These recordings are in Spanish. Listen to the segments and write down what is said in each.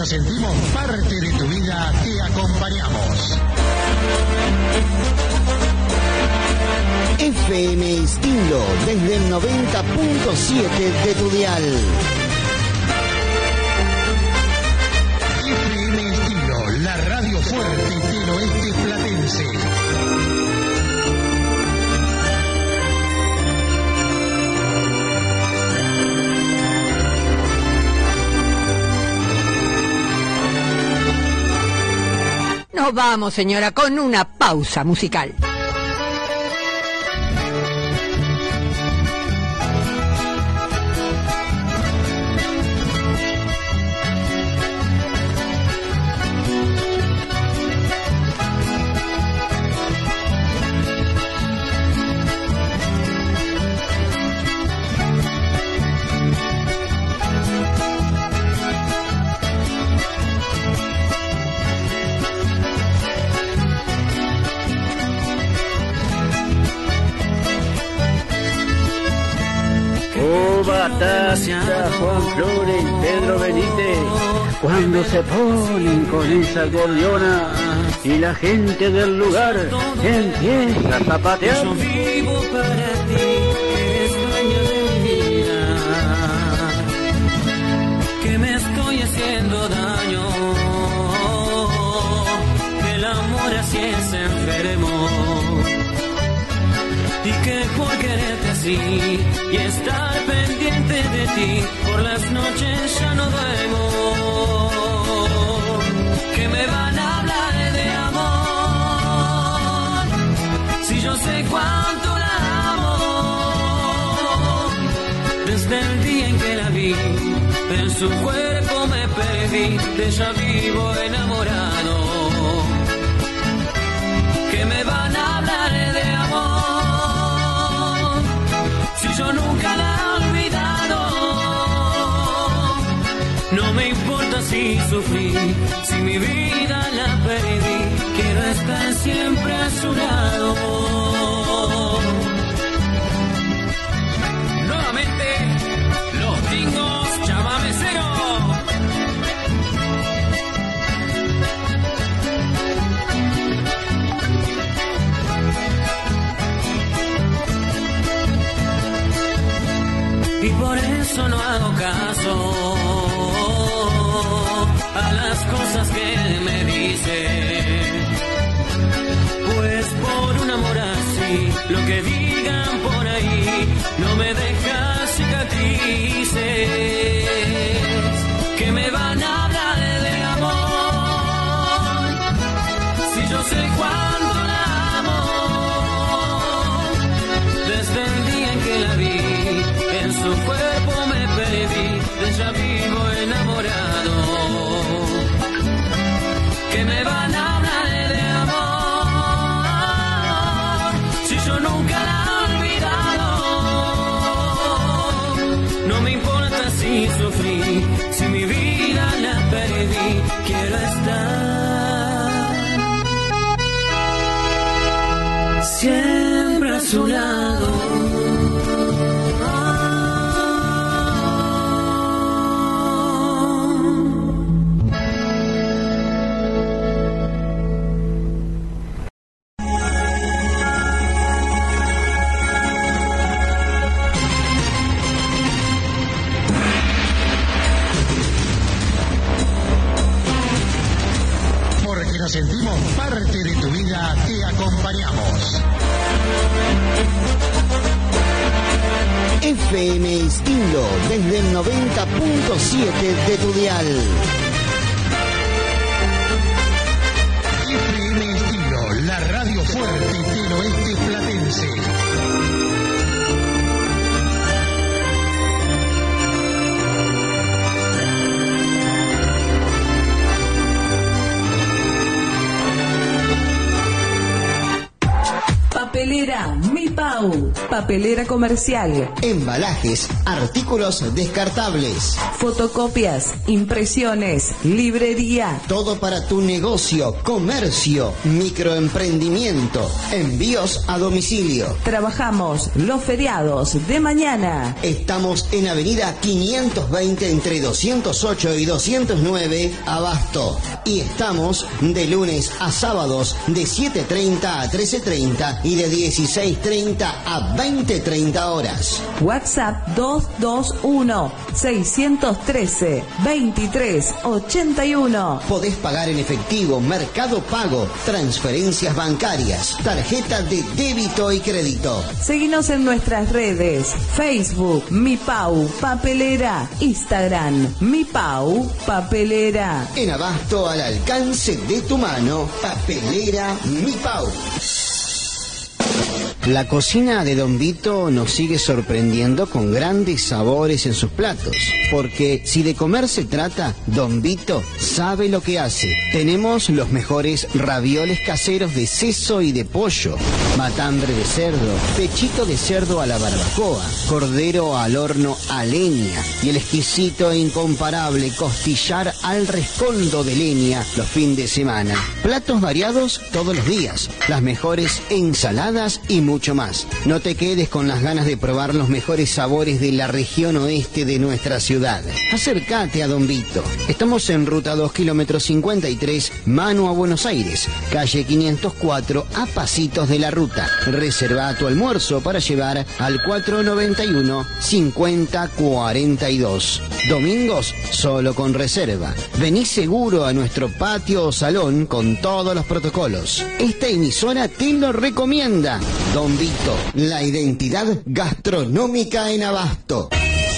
nos sentimos parte de tu vida, te acompañamos. FM Estilo, desde el 90.7 de tu dial. FM Estilo, la radio fuerte del oeste platense. Nos vamos, señora, con una pausa musical. Juan Flores y Pedro Benítez, cuando se ponen con esa gordiona y la gente del lugar empieza a zapatear. Yo vivo para ti, eres dueño de mi vida, que me estoy haciendo daño, que el amor así es enfermo, y que por quererte así y estar pendiente de ti, por las noches ya no duermo, que me van a hablar de amor, si yo sé cuánto la amo, desde el día en que la vi, en su cuerpo me perdí, de ella vivo enamorado, que me van a hablar de amor, si yo nunca la he olvidado, no me importa si sufrí, si mi vida la perdí, quiero estar siempre a su lado. Nuevamente, los Tingos Chamamecero. Y por eso no hago caso a las cosas que me dicen, pues por un amor así, lo que digan por ahí no me deja cicatrices, que me van a hablar de amor, si yo sé cuánto la amo, desde el día en que la vi, en su cuerpo me perdí, de ella vivo enamorado, que me van a hablar de amor, si yo nunca la he olvidado, no me importa si sufrí, si mi vida la perdí, quiero estar siempre a su lado. Nos sentimos parte de tu vida, te acompañamos. FM Estilo, desde el 90.7 de tu dial. FM Estilo, la radio fuerte del oeste platense. Papelera Mi Pau, papelera comercial, Embalajes, artículos descartables, fotocopias, impresiones, librería. todo para tu negocio, comercio, microemprendimiento, envíos a domicilio. Trabajamos los feriados de mañana. Estamos en Avenida 520 entre 208 y 209, Abasto. Y estamos de lunes a sábados de 7:30 a 13:30 y de 16:30 a 20:30 horas. WhatsApp 221-613-2381. Podés pagar en efectivo, Mercado Pago, transferencias bancarias, tarjeta de débito y crédito. Seguinos en nuestras redes: Facebook, Mi Pau, papelera; Instagram, Mi Pau, papelera. En Abasto, al alcance de tu mano, papelera Mi Pau. La cocina de Don Vito nos sigue sorprendiendo con grandes sabores en sus platos, porque si de comer se trata, Don Vito sabe lo que hace. Tenemos los mejores ravioles caseros de seso y de pollo, matambre de cerdo, pechito de cerdo a la barbacoa, cordero al horno a leña y el exquisito e incomparable costillar al rescoldo de leña los fines de semana. Platos variados todos los días, las mejores ensaladas y mucho más. No te quedes con las ganas de probar los mejores sabores de la región oeste de nuestra ciudad. Acércate a Don Vito. Estamos en ruta 2 kilómetros 53, Manu a Buenos Aires, calle 504, a pasitos de la ruta. Reserva tu almuerzo para llevar al 491-5042. Domingos solo con reserva. Vení seguro a nuestro patio o salón con todos los protocolos. Esta emisora te lo recomienda. Don Vito, la identidad gastronómica en Abasto.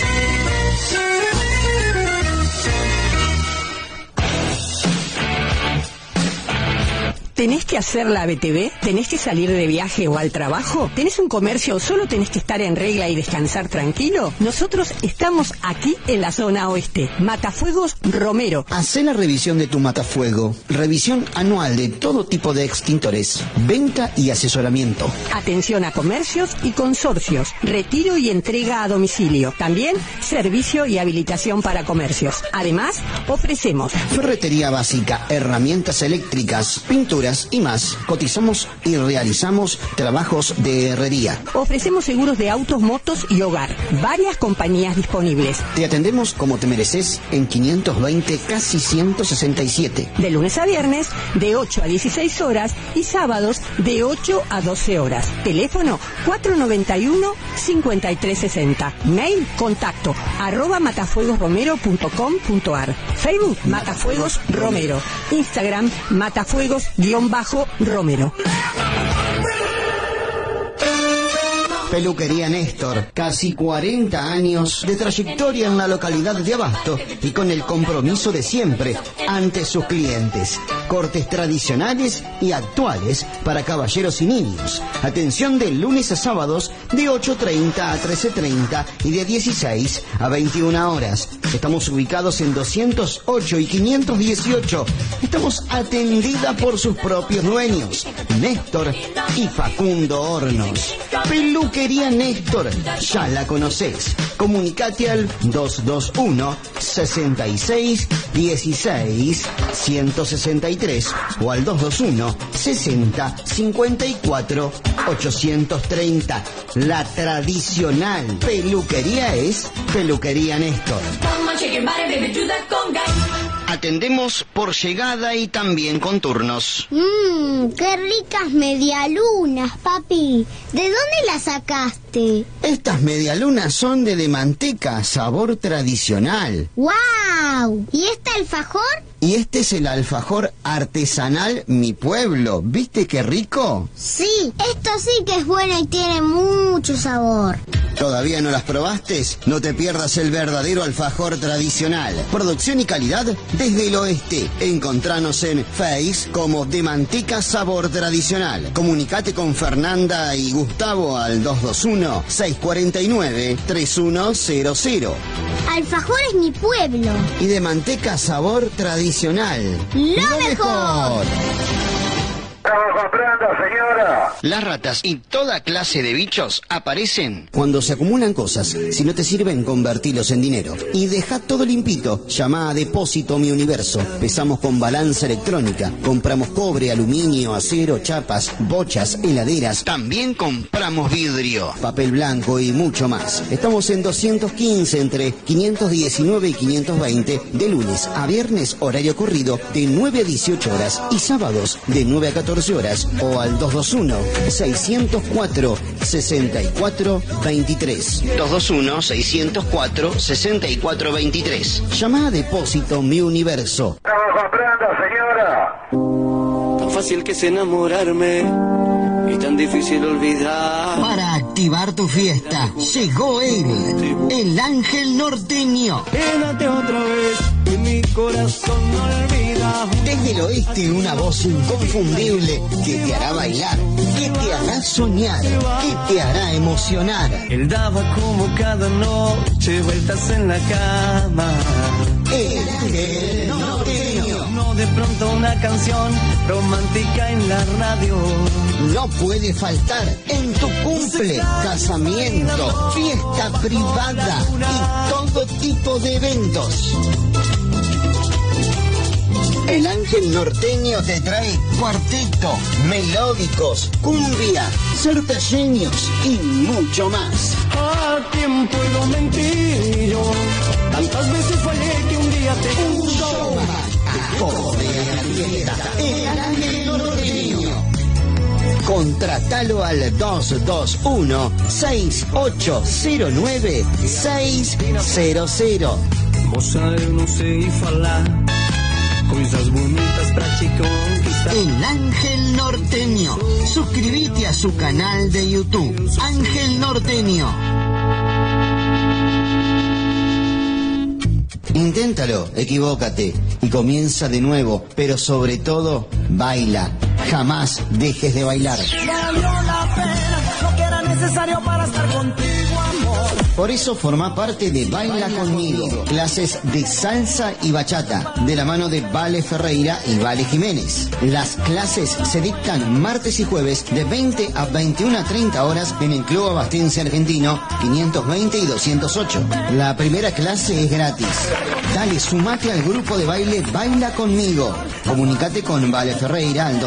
¿Tenés que hacer la BTV? ¿Tenés que salir de viaje o al trabajo? ¿Tenés un comercio o solo tenés que estar en regla y descansar tranquilo? Nosotros estamos aquí en la zona oeste. Matafuegos Romero. Hacé la revisión de tu matafuego. Revisión anual de todo tipo de extintores. Venta y asesoramiento. Atención a comercios y consorcios. Retiro y entrega a domicilio. También servicio y habilitación para comercios. Además, ofrecemos Ferretería básica, herramientas eléctricas, pinturas y más. Cotizamos y realizamos trabajos de herrería. Ofrecemos seguros de autos, motos y hogar. Varias compañías disponibles. Te atendemos como te mereces en 520 casi 167. De lunes a viernes, de 8 a 16 horas y sábados de 8 a 12 horas. Teléfono 491-5360. Mail contacto @matafuegosromero.com.ar. Facebook Matafuegos Romero. Instagram Matafuegos_Romero. Peluquería Néstor, casi 40 años de trayectoria en la localidad de Abasto y con el compromiso de siempre ante sus clientes. Cortes tradicionales y actuales para caballeros y niños. Atención de lunes a sábados de 8:30 a 13:30 y de 16 a 21 horas. Estamos ubicados en 208 y 518. Estamos atendida por sus propios dueños, Néstor y Facundo Hornos. Peluquería Néstor, ya la conocés. Comunicate al 221-66-16-163 o al 221-60-54-830. La tradicional peluquería es Peluquería Néstor. Atendemos por llegada y también con turnos. ¡Qué ricas medialunas, papi! ¿De dónde las sacaste? Estas medialunas son de manteca, sabor tradicional. ¡Guau! ¿Y este alfajor? Y este es el alfajor artesanal Mi Pueblo. ¿Viste qué rico? Sí, esto sí que es bueno y tiene mucho sabor. ¿Todavía no las probaste? No te pierdas el verdadero alfajor tradicional. Producción y calidad desde el oeste. Encontranos en Face como De Manteca Sabor Tradicional. Comunicate con Fernanda y Gustavo al 221-649-3100. Alfajores Mi Pueblo. Y De Manteca Sabor Tradicional. ¡Lo mejor! Estamos comprando, señora. Las ratas y toda clase de bichos aparecen cuando se acumulan cosas. Si no te sirven, convertilos en dinero. Y deja todo limpito. Llama a Depósito Mi Universo. Pesamos con balanza electrónica. Compramos cobre, aluminio, acero, chapas, bochas, heladeras. También compramos vidrio, papel blanco y mucho más. Estamos en 215 entre 519 y 520 de lunes a viernes, horario corrido de 9 a 18 horas y sábados de 9 a 14 horas o al 221-604-6423. 221-604-6423. Llama a Depósito Mi Universo. Estamos comprando, señora. Tan fácil que es enamorarme y tan difícil olvidar. Para activar tu fiesta, llegó él, el ángel norteño. Quédate otra vez y mi corazón no olvida. Desde el oeste, una voz inconfundible que te hará bailar, que te hará soñar, que te hará emocionar. Él daba como cada noche vueltas en la cama. El ángel norteño. No de pronto una canción romántica en la radio. No puede faltar en tu cumple, casamiento, fiesta privada y todo tipo de eventos. El ángel norteño te trae cuarteto, melódicos, cumbia, sertañeños y mucho más. ¿A quién puedo mentir yo? Tantas veces fallé que un día te juro. Acorde a la fiesta, el ángel norteño. Contratalo al 221-6809-600. Moça, eu não sei falar. Coisas bonitas pra te conquistar. El ángel norteño. Suscríbete a su canal de YouTube, Ángel Norteño. Inténtalo, equivócate y comienza de nuevo, pero sobre todo, baila. Jamás dejes de bailar. Valió la pena, lo que era necesario para estar contigo, amor. Por eso forma parte de Baila Conmigo, clases de salsa y bachata, de la mano de Vale Ferreira y Vale Jiménez. Las clases se dictan martes y jueves de 20 a 21 a 30 horas en el Club Abastense Argentino 520 y 208. La primera clase es gratis. Dale, sumate al grupo de baile Baila Conmigo. Comunicate con Vale Ferreira al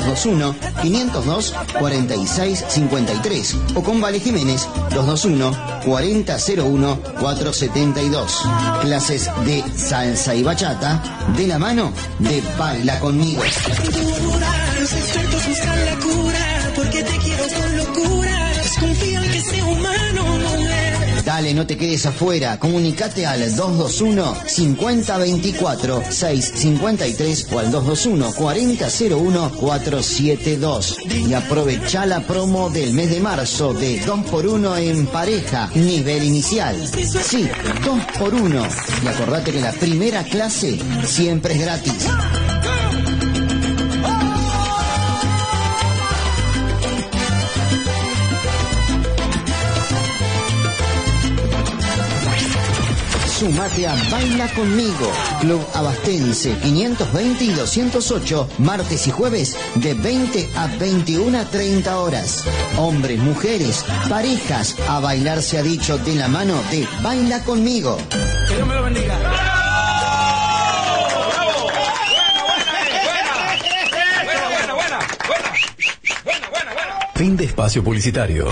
221-502-4653 o con Vale Jiménez 221-4001-472. Clases de salsa y bachata de la mano de Baila Conmigo. Los expertos buscan la cura porque te quiero con locura. Desconfían que sea humano, mujer. Dale, no te quedes afuera. Comunicate al 221-5024-653 o al 221-4001-472. Y aprovecha la promo del mes de marzo de 2x1 en pareja, nivel inicial. Sí, 2x1. Y acordate que la primera clase siempre es gratis. Sumate a Baila Conmigo, Club Abastense 520 y 208, martes y jueves de 20 a 21 a 30 horas. Hombres, mujeres, parejas, a bailar se ha dicho de la mano de Baila Conmigo. Que Dios me lo bendiga. Fin de espacio publicitario.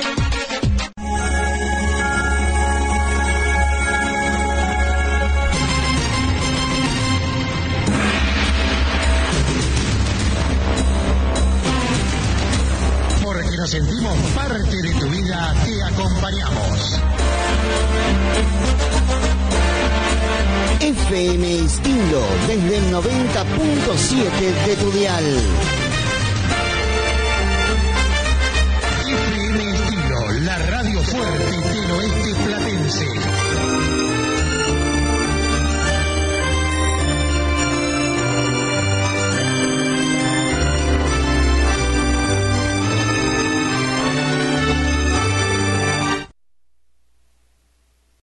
Nos sentimos parte de tu vida, te acompañamos. FM Estilo, desde el 90.7 de tu dial. FM Estilo, la radio fuerte del oeste platense.